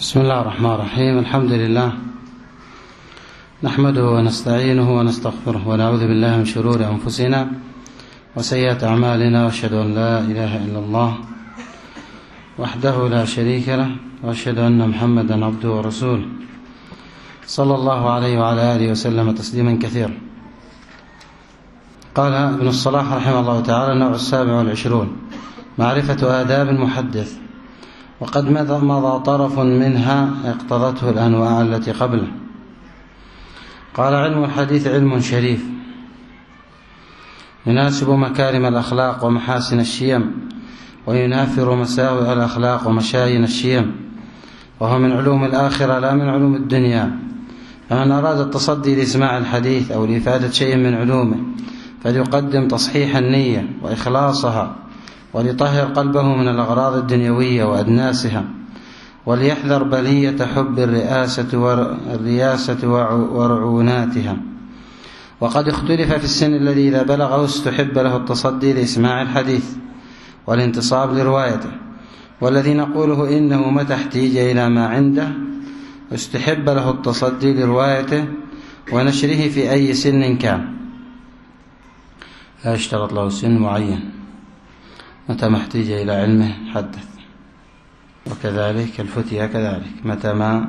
بسم الله الرحمن الرحيم. الحمد لله نحمده ونستعينه ونستغفره ونعوذ بالله من شرور أنفسنا وسيئات أعمالنا، وأشهد أن لا إله إلا الله وحده لا شريك له، وأشهد أن محمدا عبده ورسوله صلى الله عليه وعلى آله وسلم تسليما كثيرا. قال ابن الصلاح رحمه الله تعالى: النوع 27 معرفة آداب المحدث، وقد مضى طرف منها اقتضته الأنواع التي قبله. قال: علم الحديث علم شريف يناسب مكارم الأخلاق ومحاسن الشيم، وينافر مساوئ الأخلاق ومشاين الشيم، وهو من علوم الآخرة لا من علوم الدنيا. فمن أراد التصدي لإسماع الحديث أو لإفادة شيء من علومه فليقدم تصحيح النية وإخلاصها، وليطهر قلبه من الأغراض الدنيوية وأدناسها، وليحذر بلية حب الرياسة ورعوناتها. وقد اختلف في السن الذي إذا بلغه استحب له التصدي لإسماع الحديث والانتصاب لروايته، والذي نقوله إنه متى احتيج إلى ما عنده استحب له التصدي لروايته ونشره في أي سن كان، لا يشترط له سن معين، متى ما احتيج إلى علمه حدث. وكذلك الفتية كذلك، متى ما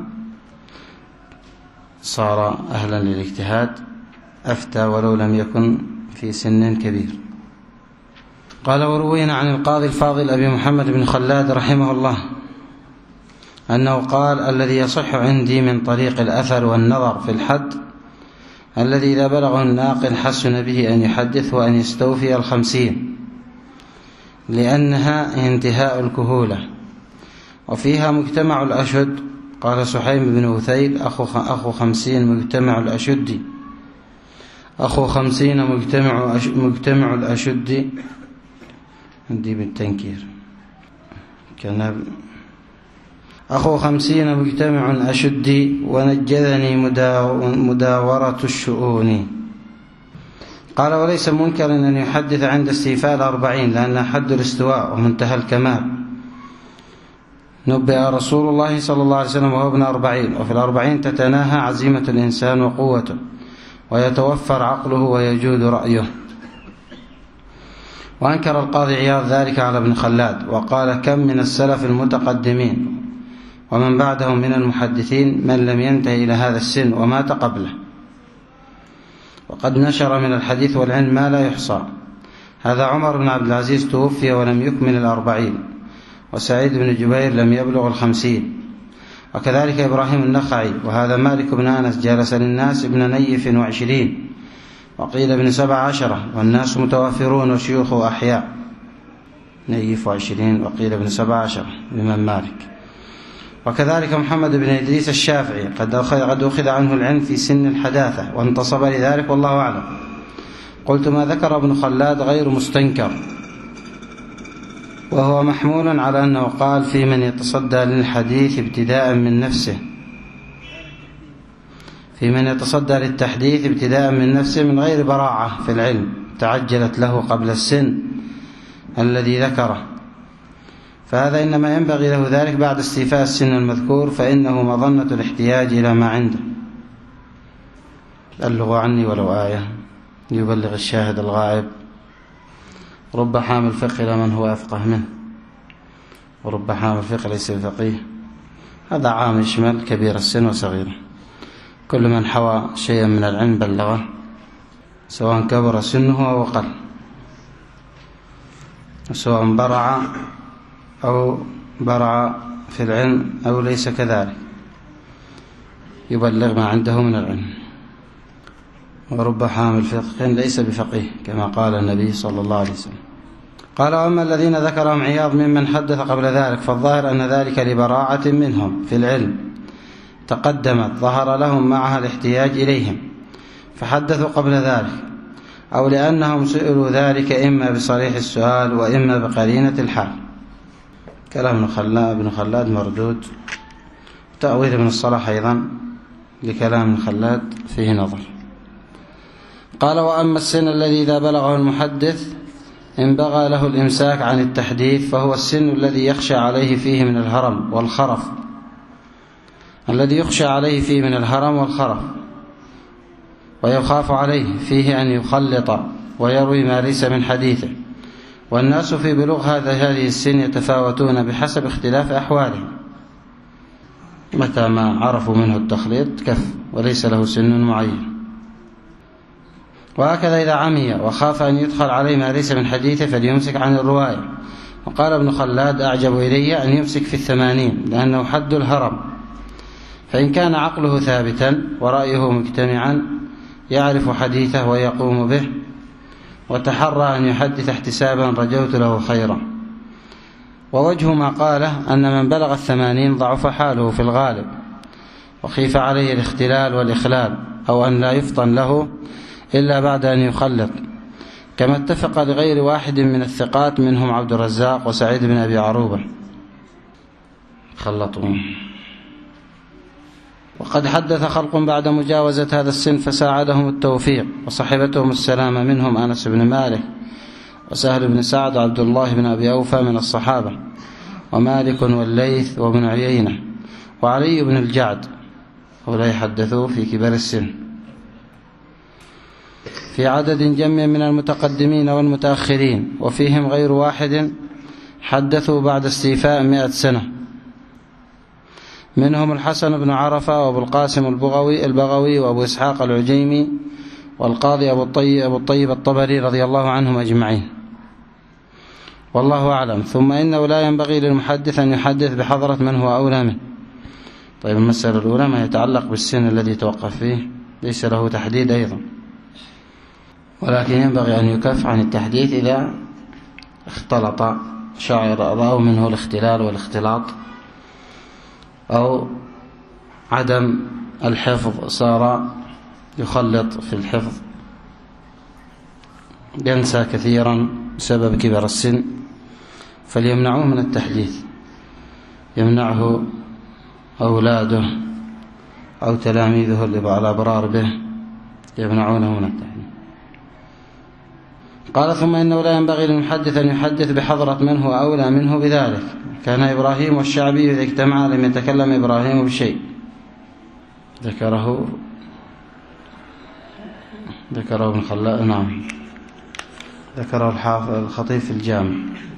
صار أهلا للاجتهاد أفتى ولو لم يكن في سن كبير. قال: وروينا عن القاضي الفاضل أبي محمد بن خلاد رحمه الله أنه قال: الذي يصح عندي من طريق الأثر والنظر في الحد الذي إذا بلغه الناقل حسن به أن يحدث وأن يستوفي 50، لأنها انتهاء الكهولة، وفيها مجتمع الأشد. قال سحيم بن وثيل: أخو 50 مجتمع الأشد، أخو 50 مجتمع الأشد، عندي بالتنكير أخو 50 مجتمع أشد، ونجذني مداورة الشؤون. قال: وليس منكرا أن يحدث عند استيفاء 40، لأنها حد الاستواء ومنتهى الكمال. نبئ رسول الله صلى الله عليه وسلم وهو ابن 40، وفي 40 تتناهى عزيمة الإنسان وقوته، ويتوفر عقله ويجود رأيه. وأنكر القاضي عياض ذلك على ابن خلاد، وقال: كم من السلف المتقدمين ومن بعدهم من المحدثين من لم ينتهي إلى هذا السن ومات قبله، وقد نشر من الحديث والعلم ما لا يحصى. هذا عمر بن عبد العزيز توفي ولم يكمل 40، وسعيد بن جبير لم يبلغ 50، وكذلك إبراهيم النخعي. وهذا مالك بن أنس جلس للناس ابن نيف 20، وقيل ابن 17، والناس متوافرون وشيوخ أحياء. نيف 20 وقيل ابن 17 الإمام مالك. وكذلك محمد بن إدريس الشافعي قد أخذ عنه العلم في سن الحداثة وانتصب لذلك، والله أعلم. قلت: ما ذكر ابن خلاد غير مستنكر، وهو محمول على أنه قال في من يتصدى للحديث ابتداء من نفسه، في من يتصدى للتحديث ابتداء من نفسه من غير براعة في العلم تعجلت له قبل السن الذي ذكره، فهذا إنما ينبغي له ذلك بعد استيفاء السن المذكور، فإنه مظنة الاحتياج إلى ما عنده. بلغوا عني ولو آية يبلغ الشاهد الغائب. رب حامل فقه إلى من هو أفقه منه، ورب حامل فقه ليس بفقيه. هذا عام يشمل كبير السن وصغيره، كل من حوى شيئا من العلم بلغه، سواء كبر سنه أو أقل، سواء برع في العلم أو ليس كذلك، يبلغ ما عنده من العلم. ورب حامل فقه ليس بفقيه، كما قال النبي صلى الله عليه وسلم. قال: وأما الذين ذكرهم عياض ممن حدث قبل ذلك فالظاهر أن ذلك لبراعة منهم في العلم تقدمت ظهر لهم معها الاحتياج إليهم فحدثوا قبل ذلك، أو لأنهم سئلوا ذلك إما بصريح السؤال وإما بقرينة الحال. كلام ابن خلاد مردود. تأويل ابن الصلاح أيضا لكلام ابن خلاد فيه نظر. قال: وأما السن الذي إذا بلغه المحدث انبغى له الإمساك عن التحديث، فهو السن الذي يخشى عليه فيه من الهرم والخرف الذي يخشى عليه فيه من الهرم والخرف، ويخاف عليه فيه أن يخلط ويروي ما ليس من حديثه. والناس في بلوغ هذه السن يتفاوتون بحسب اختلاف أحوالهم، متى ما عرفوا منه التخليط كف، وليس له سن معين. وهكذا إذا عمي وخاف أن يدخل عليه ما ليس من حديثه فليمسك عن الرواية. وقال ابن خلاد: أعجب إلي أن يمسك في 80 لأنه حد الهرم، فإن كان عقله ثابتا ورأيه مجتمعا يعرف حديثه ويقوم به وتحرى أن يحدث احتسابا رجوت له خيرا. ووجه ما قاله أن من بلغ 80 ضعف حاله في الغالب، وخيف عليه الاختلال والإخلال، أو أن لا يفطن له إلا بعد أن يخلط، كما اتفق لغير واحد من الثقات منهم عبد الرزاق وسعيد بن أبي عروبة خلطوا. وقد حدث خلق بعد مجاوزة هذا السن فساعدهم التوفيق وصحبتهم السلامة، منهم أنس بن مالك وسهل بن سعد وعبد الله بن أبي أوفى من الصحابة، ومالك والليث وابن عيينة وعلي بن الجعد، ولا يحدثوا في كبار السن. في عدد جم من المتقدمين والمتأخرين، وفيهم غير واحد حدثوا بعد استيفاء 100 سنة، منهم الحسن بن عرفة وابو القاسم البغوي وابو إسحاق العجيمي والقاضي أبو الطيب الطبري رضي الله عنهم أجمعين، والله أعلم. ثم إنه لا ينبغي للمحدث أن يحدث بحضرة من هو أولى منه. طيب، المسألة الأولى ما يتعلق بالسن الذي توقف فيه ليس له تحديد أيضا، ولكن ينبغي أن يكف عن التحديث إذا اختلط شاعر رأوا منه الاختلال والاختلاط، أو عدم الحفظ، صار يخلط في الحفظ، ينسى كثيرا بسبب كبر السن، فليمنعوه من التحديث، يمنعه أولاده أو تلاميذه الأبرار به يمنعونه من التحديث. قال: ثم إنه لا ينبغي للمحدث أن يحدث بحضرة من هو أولى منه بذلك. كان إبراهيم والشعبي إذا اجتمعا لم يتكلم إبراهيم بشيء. ذكره ابن خلاد، نعم، ذكره الخطيب في الجامع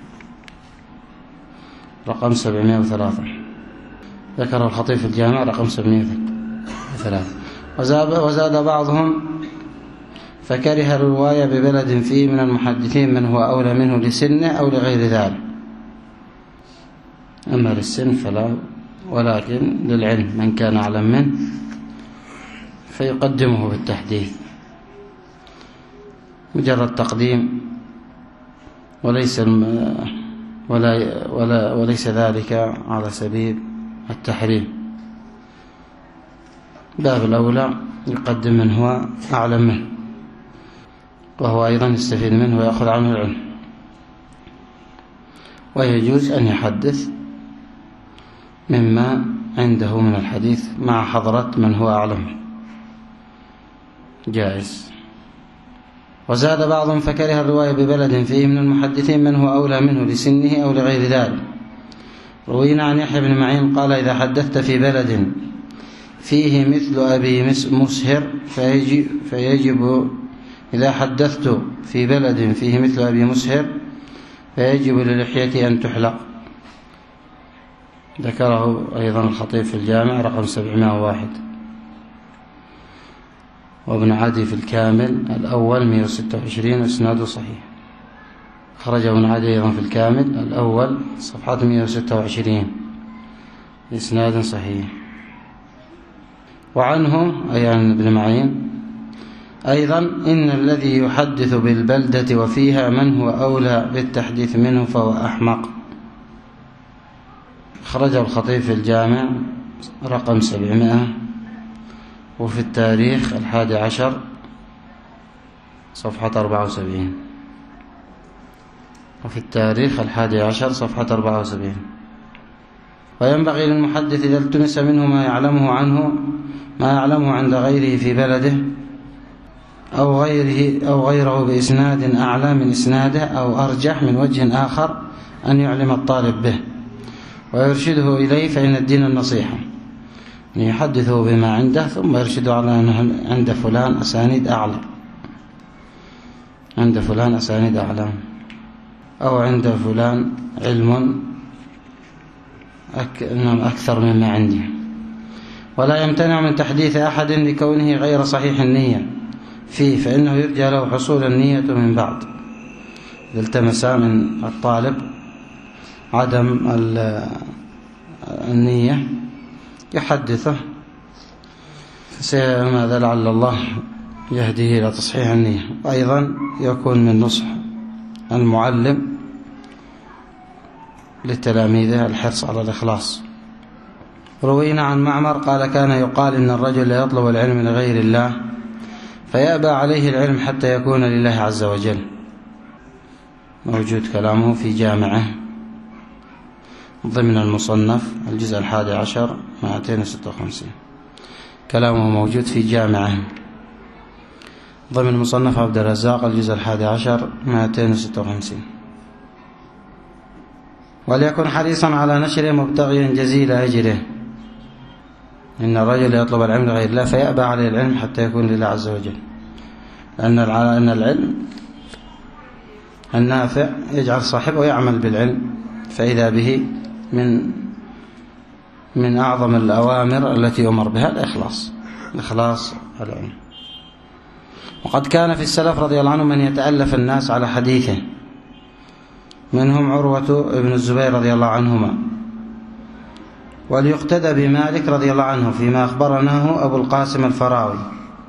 رقم 703، ذكره الخطيب في الجامع رقم 703. وزاد بعضهم: فكره الرواية ببلد فيه من المحدثين من هو أولى منه لسنه أو لغير ذلك. أما للسن فلا، ولكن للعلم من كان أعلم منه فيقدمه بالتحديث، مجرد تقديم، وليس ذلك على سبيل التحريم. باب الأولى يقدم من هو أعلم منه، وهو أيضا يستفيد منه ويأخذ عنه العلم. ويجوز أن يحدث مما عنده من الحديث مع حضرة من هو أعلم، جائز. وزاد بعضهم: فكره الرواية ببلد فيه من المحدثين من هو أولى منه لسنه أو لغير ذلك. روينا عن يحيى بن معين قال: إذا حدثت في بلد فيه مثل أبي مسهر فيجب إذا حدثت في بلد فيه مثل أبي مسهر فيجب للحية أن تحلق. ذكره أيضا الخطيب في الجامع رقم 701، وابن عدي في الكامل الأول 126 وإسناده صحيح. خرجه ابن عدي أيضا في الكامل الأول صفحة 126 إسناد صحيح. وعنه أي عن ابن معين أيضا: إن الذي يحدث بالبلدة وفيها من هو أولى بالتحديث منه فهو أحمق. خرجه الخطيب في الجامع رقم 700، وفي التاريخ 11 صفحة 74، وفي التاريخ 11 صفحة 74. وينبغي للمحدث إذا التمس منه ما يعلمه عند غيره في بلده أو غيره بإسناد أعلى من إسناده أو أرجح من وجه آخر أن يعلم الطالب به ويرشده إليه، فإن الدين النصيحة. يحدثه بما عنده ثم يرشد على أنه عند فلان أسانيد أعلى، عند فلان أسانيد أعلى، أو عند فلان علم أكثر مما عندي. ولا يمتنع من تحديث أحد لكونه غير صحيح النية فيه، فإنه يرجى له حصول النية من بعد. إذا التمس من الطالب عدم النية يحدثه، فماذا لعل الله يهديه إلى تصحيح النية. وأيضا يكون من نصح المعلم لتلاميذه الحرص على الإخلاص. روينا عن معمر قال: كان يقال إن الرجل لا يطلب العلم لغير الله فيأبى عليه العلم حتى يكون لله عز وجل. موجود كلامه في جامعه ضمن المصنف الجزء 11 256. كلامه موجود في جامعه ضمن مصنف عبد الرزاق الجزء 11 256. وليكن حريصا على نشره مبتغيا جزيل أجره. إن الرجل يطلب العلم لغير الله فيأبى عليه العلم حتى يكون لله عز وجل، لأن العلم النافع يجعل صاحبه يعمل بالعلم، فإذا به من أعظم الأوامر التي أمر بها الإخلاص العلم. وقد كان في السلف رضي الله عنهم من يتألف الناس على حديثه، منهم عروة ابن الزبير رضي الله عنهما. وليقتدى بمالك رضي الله عنه فيما أخبرناه أبو القاسم الفراوي.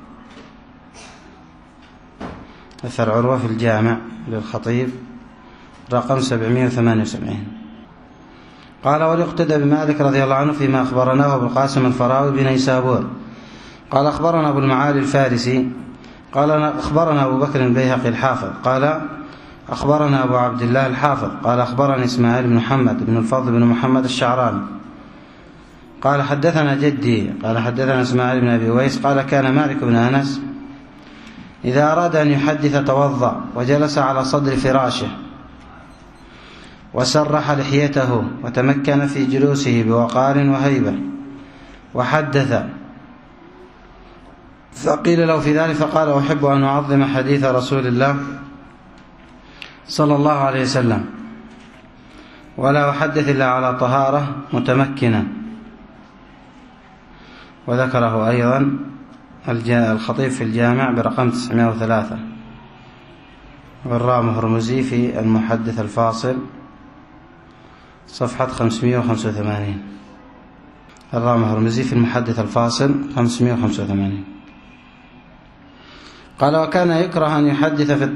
أثر عروة في الجامع للخطيب رقم 778. قال: وليقتدى بمالك رضي الله عنه فيما أخبرناه أبو القاسم الفراوي بنيسابور. قال: أخبرنا أبو المعالي الفارسي قال: أخبرنا أبو بكر البيهقي الحافظ قال: أخبرنا أبو عبد الله الحافظ قال: أخبرني إسماعيل بن محمد بن الفضل بن محمد الشعراني قال: حدثنا جدي قال: حدثنا إسماعيل بن أبي ويس قال: كان مالك بن أنس إذا أراد أن يحدث توضأ وجلس على صدر فراشه وسرح لحيته وتمكن في جلوسه بوقار وهيبة وحدث، فقيل له في ذلك فقال: أحب أن أعظم حديث رسول الله صلى الله عليه وسلم ولا أحدث إلا على طهارة متمكنا. وذكره أيضا الخطيب في الجامع برقم 903. والرام هرمزي في المحدث الفاصل صفحة 585. الرام هرمزي في المحدث الفاصل 585. قال: وكان يكره أن يحدث في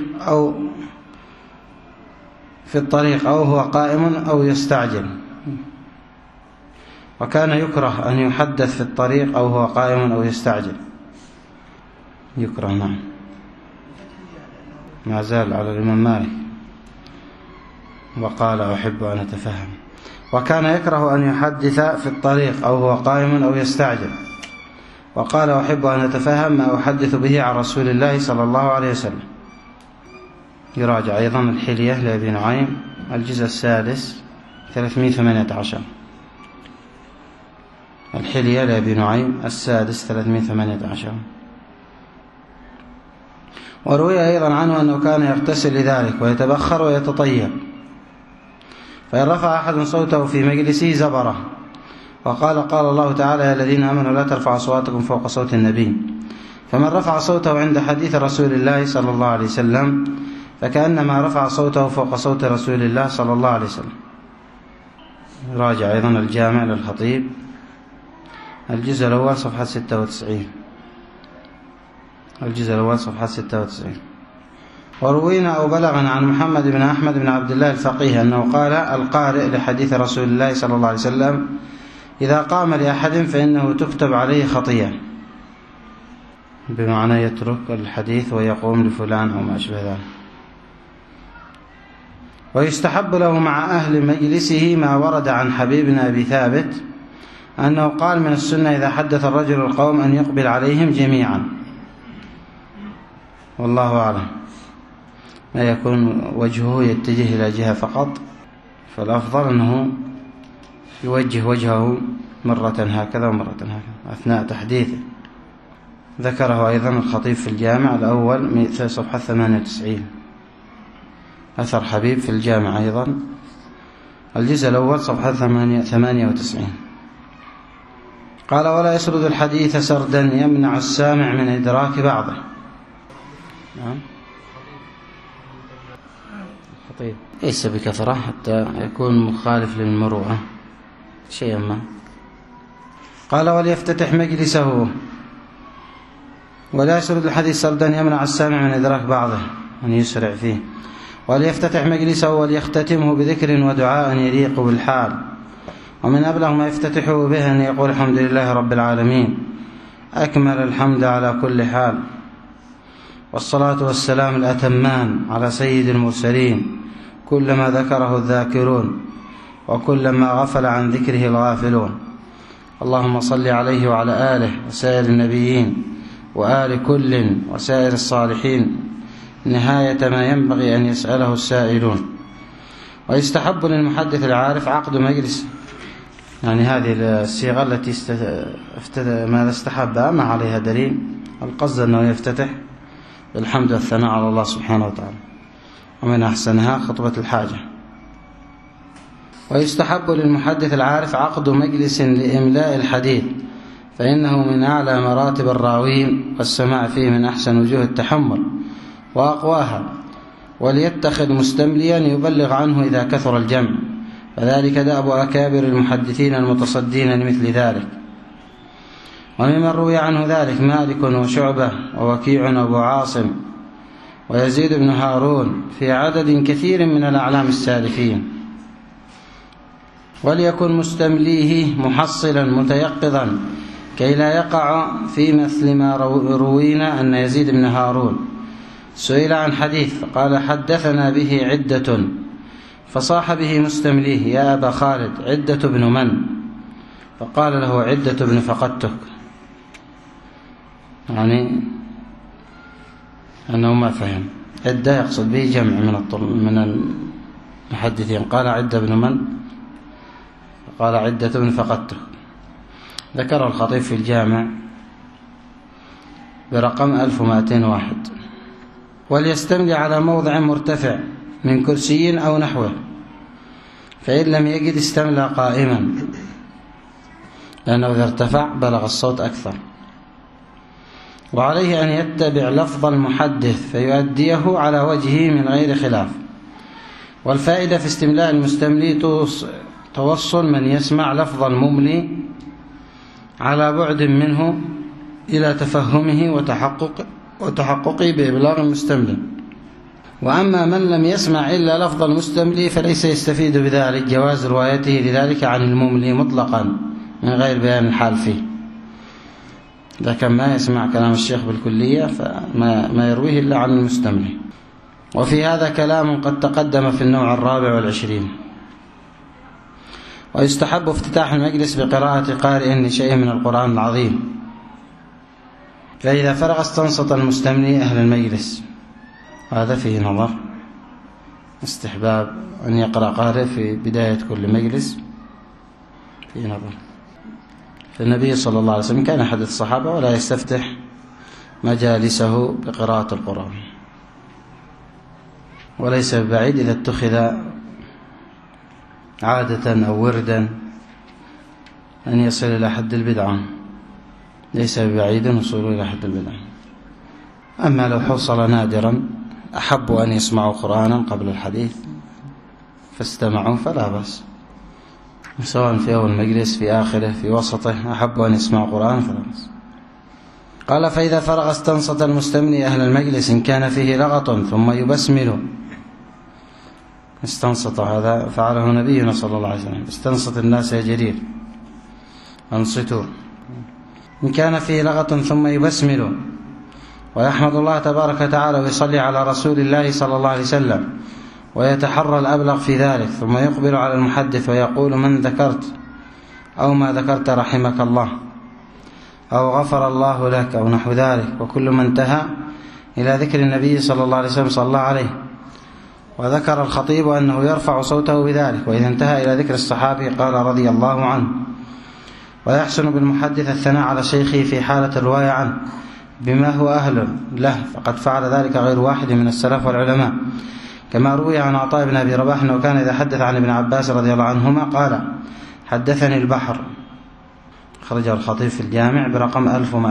الطريق أو هو قائم أو يستعجل. وكان يكره أن يحدث في الطريق أو هو قائم أو يستعجل. يكره، نعم، ما زال على الإمام مالك. وقال: أحب أن أتفهم. وكان يكره أن يحدث في الطريق أو هو قائم أو يستعجل. وقال: أحب أن أتفهم ما أحدث به عن رسول الله صلى الله عليه وسلم. يراجع أيضا الحلية لأبي نعيم الجزء 6 318. الحلية لأبي نعيم 6 318. وروي أيضا عنه أنه كان يغتسل لذلك ويتبخر ويتطيب، فإن رفع أحد صوته في مجلسه زبره. وقال: قال الله تعالى: يا الذين آمنوا لا ترفعوا أصواتكم فوق صوت النبي. فمن رفع صوته عند حديث رسول الله صلى الله عليه وسلم فكأنما رفع صوته فوق صوت رسول الله صلى الله عليه وسلم. راجع أيضا الجامع للخطيب الجزء الأول صفحة 96. الجزء الأول صفحة 96. وروينا أو بلغنا عن محمد بن أحمد بن عبد الله الفقيه أنه قال: القارئ لحديث رسول الله صلى الله عليه وسلم إذا قام لأحد فإنه تكتب عليه خطيئة، بمعنى يترك الحديث ويقوم لفلان أو ما أشبه ذلك. ويستحب له مع أهل مجلسه ما ورد عن حبيب بن أبي ثابت أنه قال: من السنة إذا حدث الرجل القوم أن يقبل عليهم جميعا. والله أعلم. ما يكون وجهه يتجه إلى جهة فقط، فالأفضل أنه يوجه وجهه مرة هكذا ومرة هكذا أثناء تحديثه. ذكره أيضا الخطيب في الجامع الأول في صفحة 98. أثر حبيب في الجامع أيضا الجزء الأول صفحة 98. قال: ولا يسرد الحديث سردا يمنع السامع من إدراك بعضه. نعم. خطيب ليس بكثرة حتى يكون مخالف للمروءة شيئا ما. قال: وليفتتح مجلسه. ولا يسرد الحديث سردا يمنع السامع من إدراك بعضه أن يسرع فيه. وليفتتح مجلسه وليختتمه بذكر ودعاء يليق بالحال. ومن أبلغ ما يفتتحه به أن يقول: الحمد لله رب العالمين، أكمل الحمد على كل حال، والصلاة والسلام الأتمان على سيد المرسلين، كلما ذكره الذاكرون وكلما غفل عن ذكره الغافلون، اللهم صل عليه وعلى آله وسائر النبيين وآل كل وسائر الصالحين نهاية ما ينبغي أن يسأله السائلون. ويستحب للمحدث العارف عقد مجلس، يعني هذه الصيغة التي ماذا استحبها ما عليها دليل، القصد أنه يفتتح بالحمد والثناء على الله سبحانه وتعالى، ومن أحسنها خطبة الحاجة. ويستحب للمحدث العارف عقد مجلس لإملاء الحديث، فإنه من أعلى مراتب الراوين، والسماع فيه من أحسن وجوه التحمل وأقواها. وليتخذ مستمليا يبلغ عنه إذا كثر الجمع، فذلك دأب أكابر المحدثين المتصدين لمثل ذلك. وممن روي عنه ذلك مالك وشعبة ووكيع وأبو عاصم ويزيد بن هارون في عدد كثير من الأعلام السالفين. وليكن مستمليه محصلا متيقظا كي لا يقع في مثل ما روينا أن يزيد بن هارون سئل عن حديث فقال: حدثنا به عدة، فصاح به مستمليه: يا أبا خالد، عدة بن من؟ فقال له: عدة بن فقدتك، يعني أنه ما فهم. عدة يقصد به جمع من المحدثين. قال: عدة بن من؟ قال: عدة بن فقدتك. ذكر الخطيب في الجامع برقم 1201. وليستملي على موضع مرتفع من كرسي أو نحوه، فإن لم يجد استملى قائما، لأنه إذا ارتفع بلغ الصوت أكثر. وعليه أن يتبع لفظ المحدث فيؤديه على وجهه من غير خلاف. والفائدة في استملاء المستملي توصل من يسمع لفظ المملي على بعد منه إلى تفهمه وتحققه بإبلاغ المستملي. وأما من لم يسمع إلا لفظ المستملي فليس يستفيد بذلك جواز روايته لذلك عن المملي مطلقا من غير بيان الحال فيه. إذا كان ما يسمع كلام الشيخ بالكلية فما يرويه إلا عن المستملي. وفي هذا كلام قد تقدم في النوع 24. ويستحب افتتاح المجلس بقراءة قارئ لشيء من القرآن العظيم، فإذا فرغ استنصت المستملي أهل المجلس. هذا فيه نظر، استحباب أن يقرأ قارئ في بداية كل مجلس، فيه نظر. فالنبي صلى الله عليه وسلم كان أحد الصحابة ولا يستفتح مجالسه بقراءة القرآن، وليس بعيد إذا اتخذ عادة أو وردا أن يصل إلى حد البدعة، ليس ببعيد وصوله إلى حد البدعة. أما لو حصل نادرا أحب أن يسمعوا قرآنا قبل الحديث فاستمعوا فلا بأس، سواء في أول مجلس في آخره في وسطه، أحب أن يسمعوا قرآنا فلا بأس. قال: فإذا فرغ استنصت المستملي أهل المجلس إن كان فيه لغط ثم يبسمل. استنصت هذا فعله نبينا صلى الله عليه وسلم: استنصت الناس يا جرير، أنصتوا. إن كان فيه لغط ثم يبسمل ويحمد الله تبارك وتعالى ويصلي على رسول الله صلى الله عليه وسلم ويتحرى الأبلغ في ذلك، ثم يقبل على المحدث ويقول: من ذكرت أو ما ذكرت رحمك الله أو غفر الله لك أو نحو ذلك. وكل من انتهى إلى ذكر النبي صلى الله عليه وسلم صلى الله عليه. وذكر الخطيب أنه يرفع صوته بذلك. وإذا انتهى إلى ذكر الصحابي قال: رضي الله عنه. ويحسن بالمحدث الثناء على شيخه في حالة الرواية عنه بما هو أهل له، فقد فعل ذلك غير واحد من السلف والعلماء، كما روي عن عطاء بن أبي رباح أنه كان إذا حدث عن ابن عباس رضي الله عنهما قال: حدثني البحر. خرجه الخطيب في الجامع برقم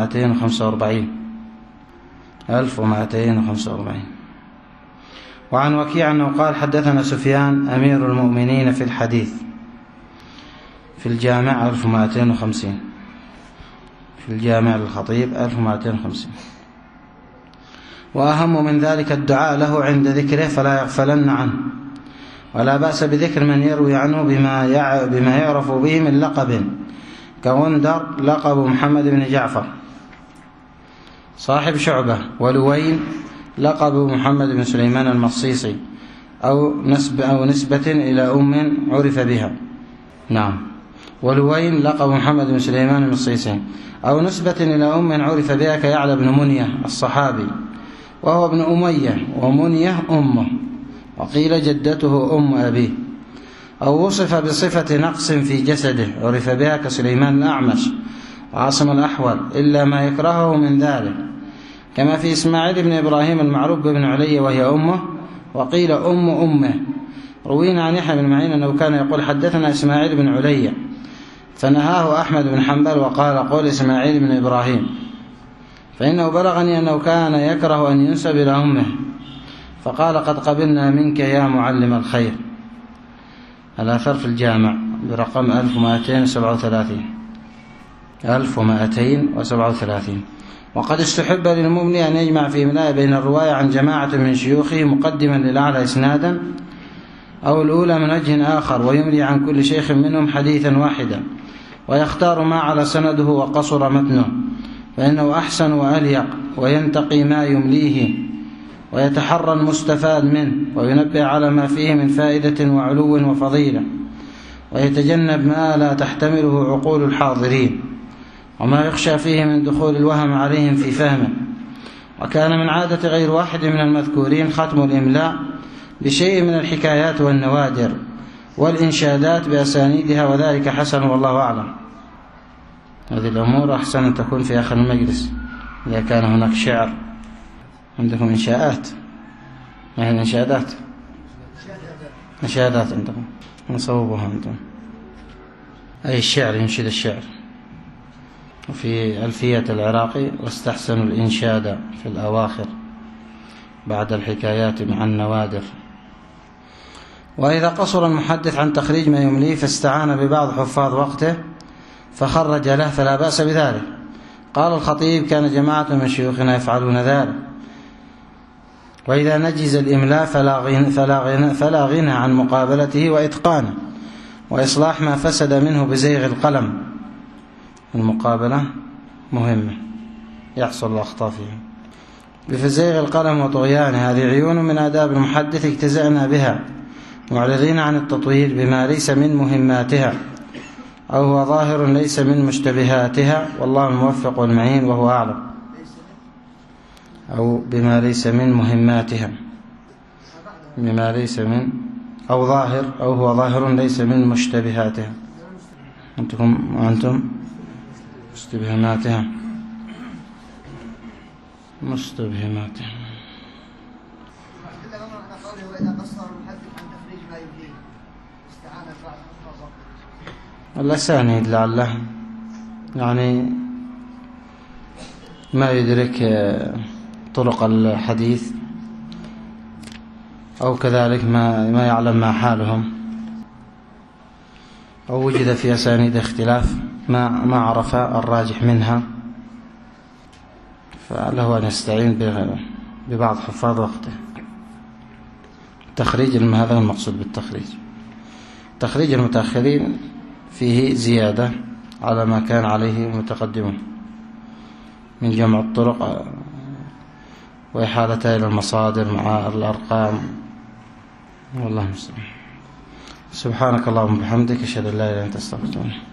1245. وعن وكيع أنه قال: حدثنا سفيان أمير المؤمنين في الحديث، في الجامع 1250، في الجامع للخطيب 1250. وأهم من ذلك الدعاء له عند ذكره فلا يغفلن عنه، ولا بأس بذكر من يروي عنه بما يعرف به من لقب، كغندر لقب محمد بن جعفر صاحب شعبة، ولوين لقب محمد بن سليمان المصيصي، أو نسبة إلى أم عرف بها. نعم، ولوين لقب محمد بن سليمان المصيصي أو نسبة إلى أم عرف بها، كيعلى بن منية الصحابي وهو ابن أمية، ومنية أمه، وقيل جدته أم أبيه. أو وصف بصفة نقص في جسده عرف بها، كسليمان الأعمش وعاصم الأحول، إلا ما يكرهه من ذلك، كما في إسماعيل بن إبراهيم المعروف بن علي وهي أمه، وقيل أمه. روينا عن يحيى بن معين أنه كان يقول: حدثنا إسماعيل بن علي، فنهاه أحمد بن حنبل وقال: قول إسماعيل بن إبراهيم، فإنه بلغني أنه كان يكره أن ينسب إلى أمه، فقال: قد قبلنا منك يا معلم الخير. الأثر في الجامع برقم 1237. وقد استحب للمملي أن يجمع في إملاء بين الرواية عن جماعة من شيوخه مقدما للأعلى إسنادا أو الأولى من وجه آخر، ويملي عن كل شيخ منهم حديثا واحدا، ويختار ما على سنده وقصر متنه، فإنه أحسن وأليق، وينتقي ما يمليه، ويتحرى المستفاد منه، وينبه على ما فيه من فائدة وعلو وفضيلة، ويتجنب ما لا تحتمله عقول الحاضرين، وما يخشى فيه من دخول الوهم عليهم في فهمه. وكان من عادة غير واحد من المذكورين ختم الإملاء بشيء من الحكايات والنوادر والإنشادات بأسانيدها، وذلك حسن والله أعلم. هذه الأمور أحسن أن تكون في آخر المجلس، إذا كان هناك شعر. عندكم إنشاءات، ما هي الإنشادات؟ إنشادات عندكم، نصوبها أنتم. أي الشعر، ينشد الشعر. وفي ألفية العراقي: واستحسنوا الإنشاد في الأواخر بعد الحكايات مع النوادر. وإذا قصر المحدث عن تخريج ما يمليه فاستعان ببعض حفاظ وقته فخرج له فلا بأس بذلك. قال الخطيب: كان جماعة من شيوخنا يفعلون ذلك. وإذا نجز الإملاء فلا غنى عن مقابلته وإتقانه، وإصلاح ما فسد منه بزيغ القلم. المقابلة مهمة، يحصل الأخطاء فيها. بفزيغ القلم وطغيانه، هذه عيون من آداب المحدث اجتزأنا بها، معرضين عن التطويل بما ليس من مهماتها، أو هو ظاهر ليس من مشتبهاتها، والله الموفق والمعين وهو أعلم. أو بما ليس من مهماتها، بما ليس من، أو ظاهر، أو هو ظاهر ليس من مشتبهاتها. أنتم مستبهماتها. الأسانيد لعله يعني ما يدرك طرق الحديث، أو كذلك ما يعلم ما حالهم، أو وجد في أسانيد اختلاف ما عرف الراجح منها، فله أن يستعين ببعض حفاظ وقته. تخريج، هذا المقصود بالتخريج. تخريج المتأخرين فيه زيادة على ما كان عليه المتقدمون من جمع الطرق وإحالتها إلى المصادر مع الأرقام، والله المستعان. سبحانك اللهم وبحمدك، أشهد أن لا إله إلا أنت، أستغفرك.